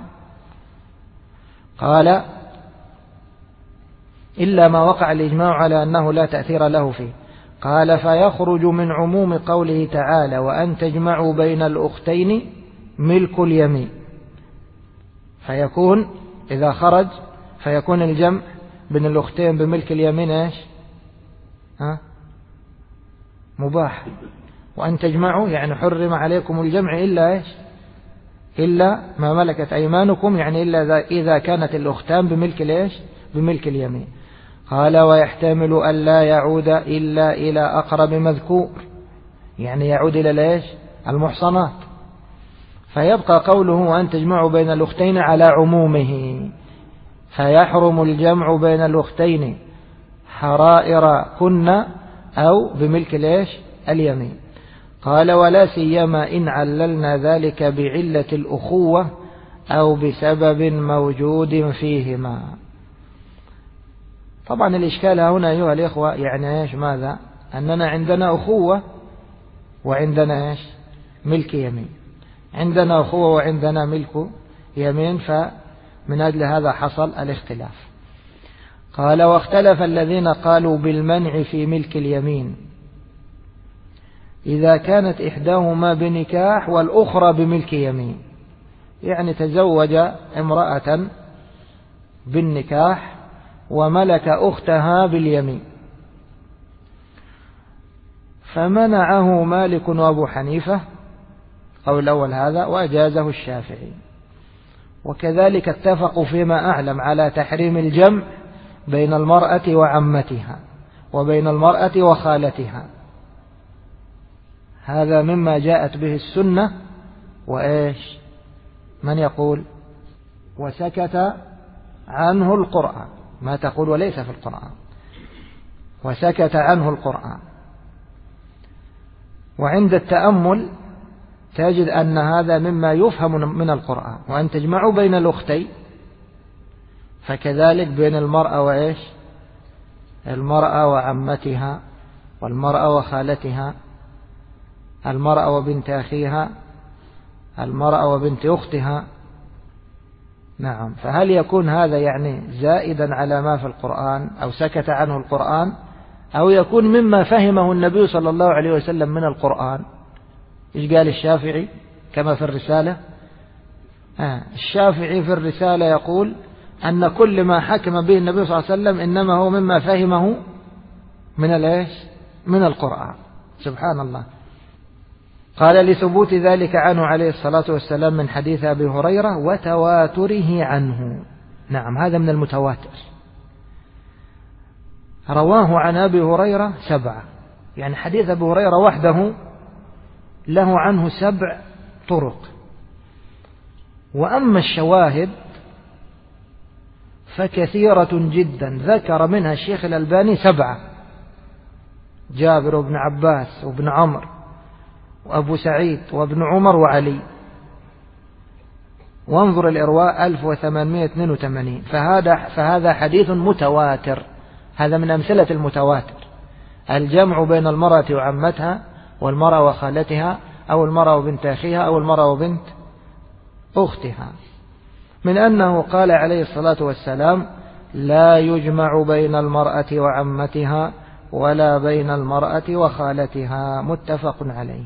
قال إلا ما وقع الإجماع على أنه لا تأثير له فيه، قال فيخرج من عموم قوله تعالى وأن تجمعوا بين الأختين ملك اليمين، فيكون إذا خرج فيكون الجمع بين الأختين بملك اليمين إيش؟ مباح، وأن تجمعوا يعني حرم عليكم الجمع إلا إيش؟ إلا ما ملكت أيمانكم، يعني إلا إذا كانت الأختان بملك الإيش؟ بملك اليمين. قال ويحتمل أن لا يعود إلا إلى أقرب مذكور، يعني يعود إلى الإيش؟ المحصنات، فيبقى قوله وأن تجمعوا بين الأختين على عمومه، فيحرم الجمع بين الأختين حرائر كن أو بملك الإيش؟ اليمين. قال ولا سيما إن عللنا ذلك بعلة الأخوة أو بسبب موجود فيهما. طبعا الإشكال هنا أيها الإخوة يعني إيش؟ ماذا؟ أننا عندنا أخوة وعندنا إيش؟ ملك يمين، عندنا أخوة وعندنا ملك يمين، فمن أجل هذا حصل الاختلاف. قال واختلف الذين قالوا بالمنع في ملك اليمين إذا كانت إحداهما بنكاح والأخرى بملك يمين، يعني تزوج امرأة بالنكاح وملك أختها باليمين، فمنعه مالك وأبو حنيفة أو الأول هذا، وأجازه الشافعي، وكذلك اتفقوا فيما أعلم على تحريم الجمع بين المرأة وعمتها وبين المرأة وخالتها، هذا مما جاءت به السنة. وإيش؟ من يقول وسكت عنه القرآن، ما تقول وليس في القرآن، وسكت عنه القرآن. وعند التأمل تجد أن هذا مما يفهم من القرآن، وأن تجمعوا بين الأختين، فكذلك بين المرأة وإيش؟ المرأة وعمتها، والمرأة وخالتها، المرأة وبنت أخيها، المرأة وبنت أختها. نعم، فهل يكون هذا يعني زائدا على ما في القرآن أو سكت عنه القرآن، أو يكون مما فهمه النبي صلى الله عليه وسلم من القرآن؟ إيش قال الشافعي كما في الرسالة؟ الشافعي في الرسالة يقول أن كل ما حكم به النبي صلى الله عليه وسلم إنما هو مما فهمه من القرآن. سبحان الله. قال لثبوت ذلك عنه عليه الصلاة والسلام من حديث أبي هريرة وتواتره عنه. نعم، هذا من المتواتر. رواه عن أبي هريرة 7، يعني حديث أبي هريرة وحده له عنه 7 طرق. وأما الشواهد فكثيرة جدا، ذكر منها الشيخ الألباني 7، جابر وابن عباس وابن عمر وأبو سعيد وابن عمر وعلي. وانظر الإرواء 1882. فهذا حديث متواتر، هذا من أمثلة المتواتر، الجمع بين المرأة وعمتها والمرأة وخالتها أو المرأة وبنت أخيها أو المرأة وبنت أختها، من أنه قال عليه الصلاة والسلام لا يجمع بين المرأة وعمتها ولا بين المرأة وخالتها، متفق عليه.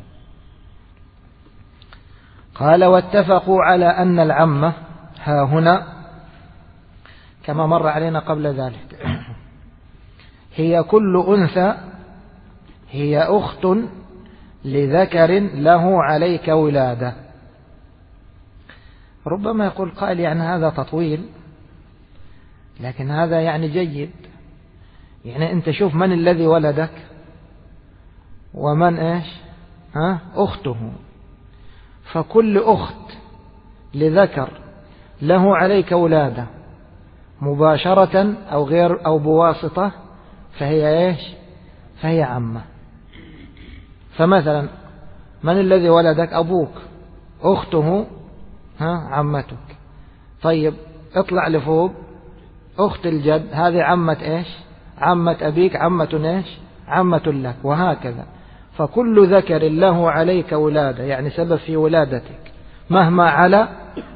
قال واتفقوا على أن العمة ها هنا كما مر علينا قبل ذلك هي كل أنثى هي أخت لذكر له عليك ولادة. ربما يقول قائل يعني هذا تطويل، لكن هذا يعني جيد. يعني أنت شوف من الذي ولدك ومن أخته، فكل أخت لذكر له عليك ولادة مباشرة أو غير أو بواسطة فهي عمة. فمثلا من الذي ولدك؟ أبوك، أخته عمتك. طيب اطلع لفوق، أخت الجد هذه عمة عمة أبيك، عمة لك، وهكذا. فكل ذكر له عليك ولادة يعني سبب في ولادتك مهما علا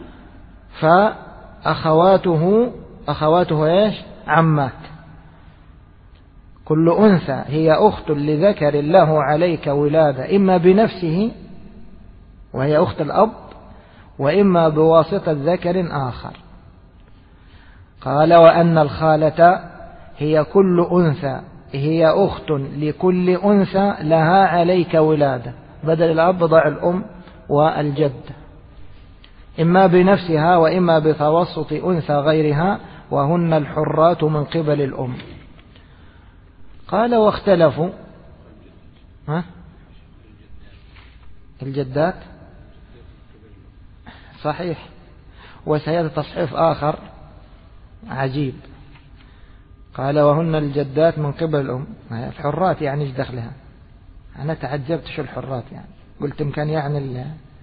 فأخواته عمات. كل أنثى هي أخت لذكر له عليك ولادة، إما بنفسه وهي أخت الأب، وإما بواسطة ذكر آخر. قال وأن الخالة هي كل أنثى هي أخت لكل أنثى لها عليك ولادة، بدل الأب ضع الأم والجد، إما بنفسها وإما بتوسط أنثى غيرها، وهن الحرات من قبل الأم. قال واختلفوا الجدات صحيح، وسيأتي تصحيف آخر عجيب، قال وهن الجدات من قبل الأم. الحرات يعني ايش دخلها؟ أنا تعجبت شو الحرات يعني، قلت إمكان يعني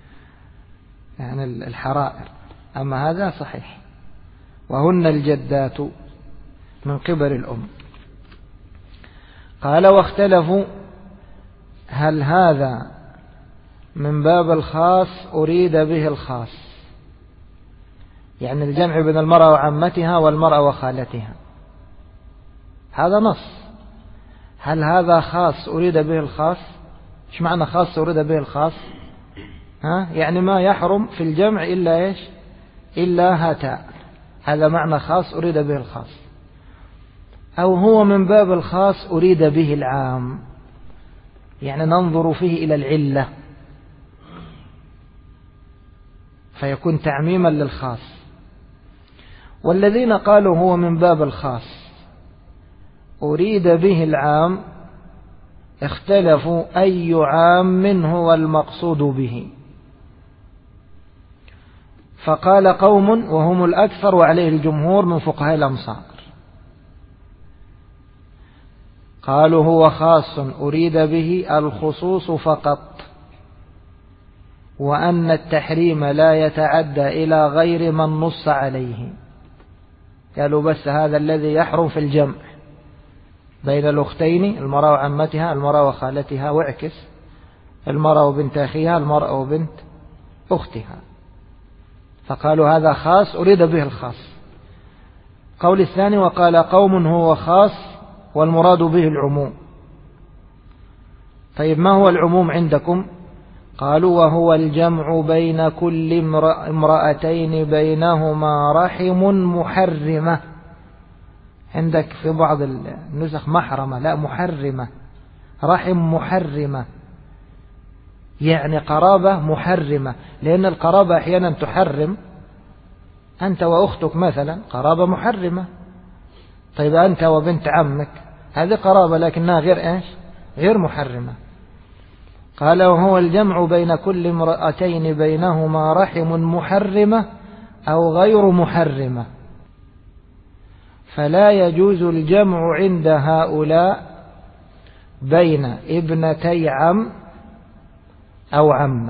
الحرائر، أما هذا صحيح وهن الجدات من قبل الأم. قال واختلفوا هل هذا من باب الخاص أريد به الخاص، يعني الجمع بين المرأة وعمتها والمرأة وخالتها، هذا نص. هل هذا خاص أريد به الخاص؟ إيش معنى خاص أريد به الخاص؟ يعني ما يحرم في الجمع إلا إلا هاتان، هذا معنى خاص أريد به الخاص. أو هو من باب الخاص أريد به العام، يعني ننظر فيه إلى العلة فيكون تعميما للخاص. والذين قالوا هو من باب الخاص أريد به العام اختلفوا أي عام هو المقصود به. فقال قوم وهم الأكثر وعليه الجمهور من فقهاء الأمصار، قالوا هو خاص أريد به الخصوص فقط، وأن التحريم لا يتعدى إلى غير من نص عليه. قالوا بس هذا الذي يحرم في الجمع بين الأختين، المرأة وعمتها، المرأة وخالتها، واعكس المرأة وبنت أخيها، المرأة وبنت أختها، فقالوا هذا خاص أريد به الخاص. قول الثاني وقال قوم هو خاص والمراد به العموم. طيب ما هو العموم عندكم؟ قالوا وهو الجمع بين كل امرأتين بينهما رحم محرمة. عندك في بعض النسخ محرمة، لا محرمة، رحم محرمة، يعني قرابة محرمة، لأن القرابة أحيانا تحرم. أنت وأختك مثلا قرابة محرمة. طيب أنت وبنت عمك هذه قرابة لكنها غير إيش؟ غير محرمة. قال وهو الجمع بين كل امرأتين بينهما رحم محرمة أو غير محرمة، فلا يجوز الجمع عند هؤلاء بين ابنتي عم أو عمة،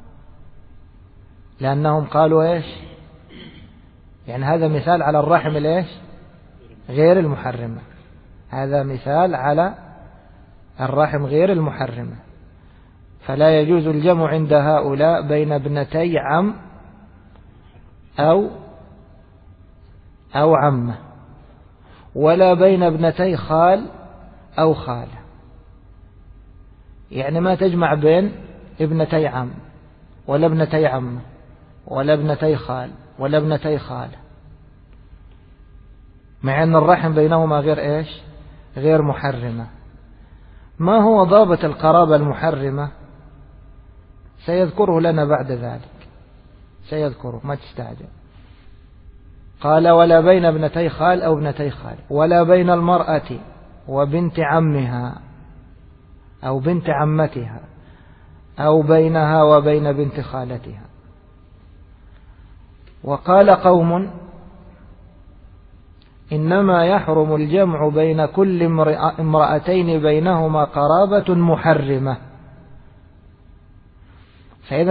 لأنهم قالوا إيش؟ يعني هذا مثال على الرحم الإيش؟ غير المحرمة. هذا مثال على الرحم غير المحرمة، فلا يجوز الجمع عند هؤلاء بين ابنتي عم أو عمة، ولا بين ابنتي خال أو خالة. يعني ما تجمع بين ابنتي عم ولا ابنتي عمة ولا ابنتي خال ولا ابنتي خالة، مع أن الرحم بينهما غير إيش؟ غير محرمة. ما هو ضابط القرابة المحرمة؟ سيذكره لنا بعد ذلك، سيذكره ما تستعجل. قال ولا بين ابنتي خال أو ابنتي خال، ولا بين المرأة وبنت عمها أو بنت عمتها، أو بينها وبين بنت خالتها. وقال قوم إنما يحرم الجمع بين كل امرأتين بينهما قرابة محرمة. فإذا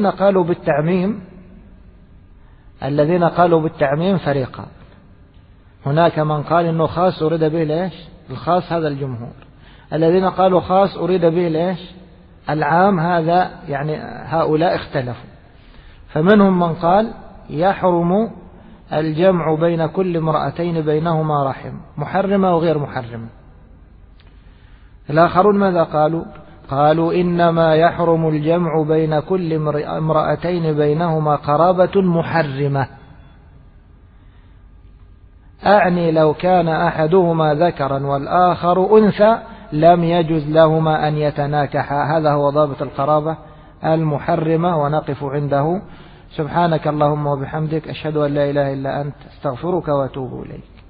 الذين قالوا بالتعميم فريقان. هناك من قال إنه خاص أريد به ليش؟ الخاص، هذا الجمهور. الذين قالوا خاص أريد به ليش؟ العام، هذا يعني هؤلاء اختلفوا. فمنهم من قال يحرم الجمع بين كل امرأتين بينهما رحم محرمة وغير محرمة. الآخرون ماذا قالوا؟ قالوا إنما يحرم الجمع بين كل امرأتين بينهما قرابة محرمة، أعني لو كان أحدهما ذكرا والآخر أنثى لم يجوز لهما أن يتناكحا. هذا هو ضابط القرابة المحرمة، ونقف عنده. سبحانك اللهم وبحمدك، أشهد أن لا إله إلا أنت، استغفرك وأتوب إليك.